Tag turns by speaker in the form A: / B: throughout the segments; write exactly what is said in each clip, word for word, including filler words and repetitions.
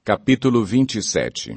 A: Capítulo vinte e sete.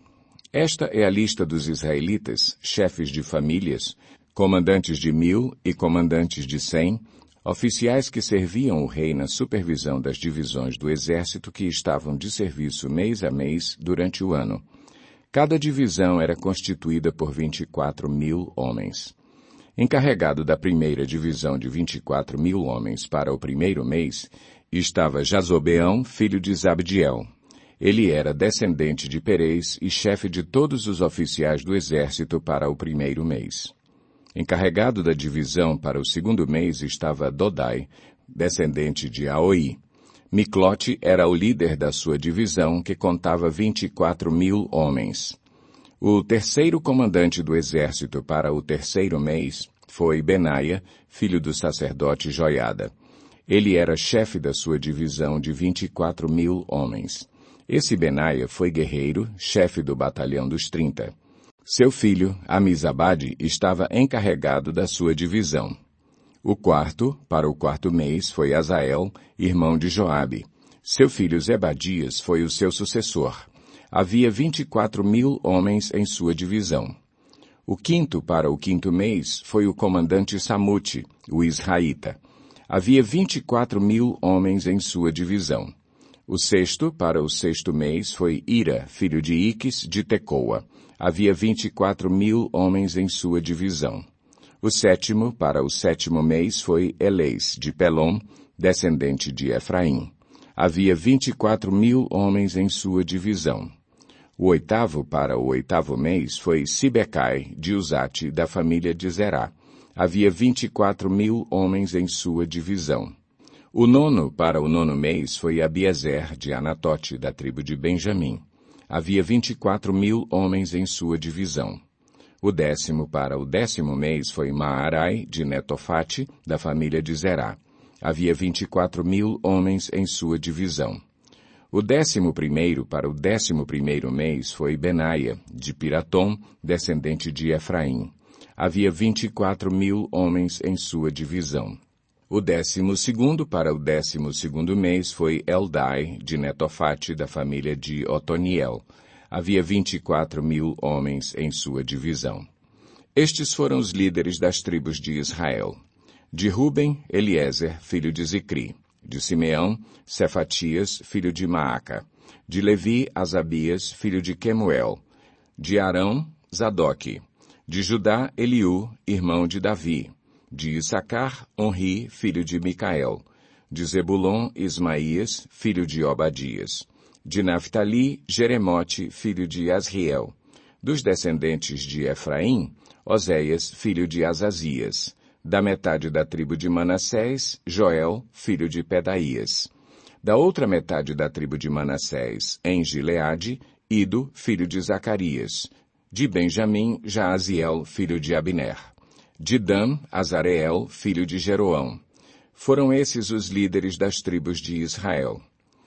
A: Esta é a lista dos israelitas, chefes de famílias, comandantes de mil e comandantes de cem, oficiais que serviam o rei na supervisão das divisões do exército que estavam de serviço mês a mês durante o ano. Cada divisão era constituída por vinte e quatro mil homens. Encarregado da primeira divisão de vinte e quatro mil homens para o primeiro mês, estava Jazobeão, filho de Zabdiel. Ele era descendente de Perez e chefe de todos os oficiais do exército para o primeiro mês. Encarregado da divisão para o segundo mês estava Dodai, descendente de Aoi. Miclote era o líder da sua divisão, que contava vinte e quatro mil homens. O terceiro comandante do exército para o terceiro mês foi Benaia, filho do sacerdote Joiada. Ele era chefe da sua divisão de vinte e quatro mil homens. Esse Benaia foi guerreiro, chefe do batalhão dos trinta. Seu filho, Amizabade, estava encarregado da sua divisão. O quarto, para o quarto mês, foi Azael, irmão de Joabe. Seu filho Zebadias foi o seu sucessor. Havia vinte e quatro mil homens em sua divisão. O quinto, para o quinto mês, foi o comandante Samute, o israelita. Havia vinte e quatro mil homens em sua divisão. O sexto, para o sexto mês, foi Ira, filho de Iques, de Tecoa. Havia vinte e quatro mil homens em sua divisão. O sétimo, para o sétimo mês, foi Elês, de Pelom, descendente de Efraim. Havia vinte e quatro mil homens em sua divisão. O oitavo, para o oitavo mês, foi Sibecai, de Uzate, da família de Zerá. Havia vinte e quatro mil homens em sua divisão. O nono, para o nono mês, foi Abiezer, de Anatote, da tribo de Benjamim. Havia vinte e quatro mil homens em sua divisão. O décimo, para o décimo mês, foi Maarai, de Netofate, da família de Zerá. Havia vinte e quatro mil homens em sua divisão. O décimo primeiro, para o décimo primeiro mês, foi Benaia, de Piratom, descendente de Efraim. Havia vinte e quatro mil homens em sua divisão. O décimo segundo, para o décimo segundo mês, foi Eldai, de Netofate, da família de Otoniel. Havia vinte e quatro mil homens em sua divisão. Estes foram os líderes das tribos de Israel. De Ruben, Eliezer, filho de Zicri. De Simeão, Cefatias, filho de Maaca. De Levi, Asabias, filho de Quemuel. De Arão, Zadoque. De Judá, Eliú, irmão de Davi. De Issacar, Onri, filho de Micael. De Zebulon, Ismaías, filho de Obadias. De Naftali, Jeremote, filho de Asriel. Dos descendentes de Efraim, Oséias, filho de Azazias. Da metade da tribo de Manassés, Joel, filho de Pedaías. Da outra metade da tribo de Manassés, em Gileade, Ido, filho de Zacarias. De Benjamim, Jaaziel, filho de Abner. De Dan, Azareel, filho de Jeroão. Foram esses os líderes das tribos de Israel.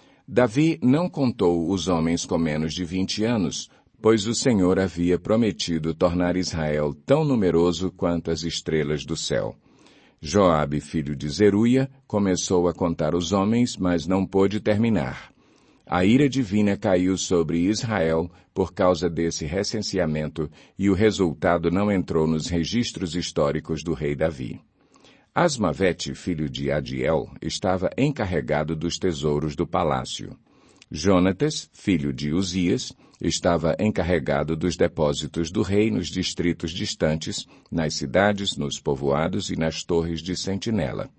A: Davi não contou os homens com menos de vinte anos, pois o Senhor havia prometido tornar Israel tão numeroso quanto as estrelas do céu. Joabe, filho de Zeruia, começou a contar os homens, mas não pôde terminar. A ira divina caiu sobre Israel por causa desse recenseamento e o resultado não entrou nos registros históricos do rei Davi. Asmavete, filho de Adiel, estava encarregado dos tesouros do palácio. Jonatas, filho de Uzias, estava encarregado dos depósitos do rei nos distritos distantes, nas cidades, nos povoados e nas torres de sentinela.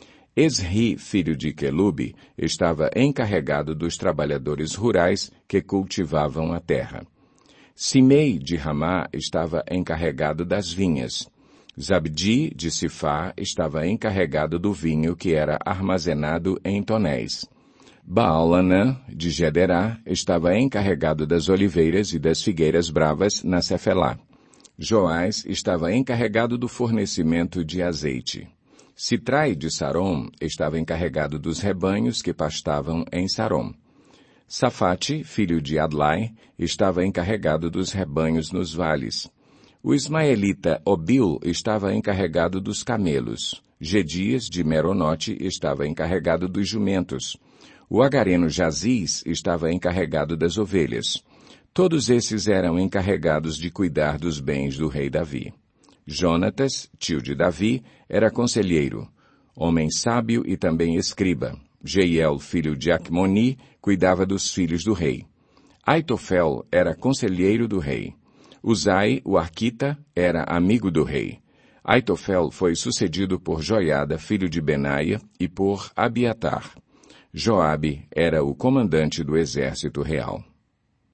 A: Esri, filho de Quelube, estava encarregado dos trabalhadores rurais que cultivavam a terra. Simei, de Ramá, estava encarregado das vinhas. Zabdi, de Sifá, estava encarregado do vinho que era armazenado em tonéis. Baalanã, de Gederá, estava encarregado das oliveiras e das figueiras bravas na Cefelá. Joás estava encarregado do fornecimento de azeite. Sitrai, de Sarom, estava encarregado dos rebanhos que pastavam em Sarom. Safate, filho de Adlai, estava encarregado dos rebanhos nos vales. O ismaelita Obil estava encarregado dos camelos. Gedias, de Meronote, estava encarregado dos jumentos. O agareno Jaziz estava encarregado das ovelhas. Todos esses eram encarregados de cuidar dos bens do rei Davi. Jonatas, tio de Davi, era conselheiro, homem sábio e também escriba. Jeiel, filho de Acmoni, cuidava dos filhos do rei. Aitofel era conselheiro do rei. Uzai, o arquita, era amigo do rei. Aitofel foi sucedido por Joiada, filho de Benaia, e por Abiatar. Joabe era o comandante do exército real.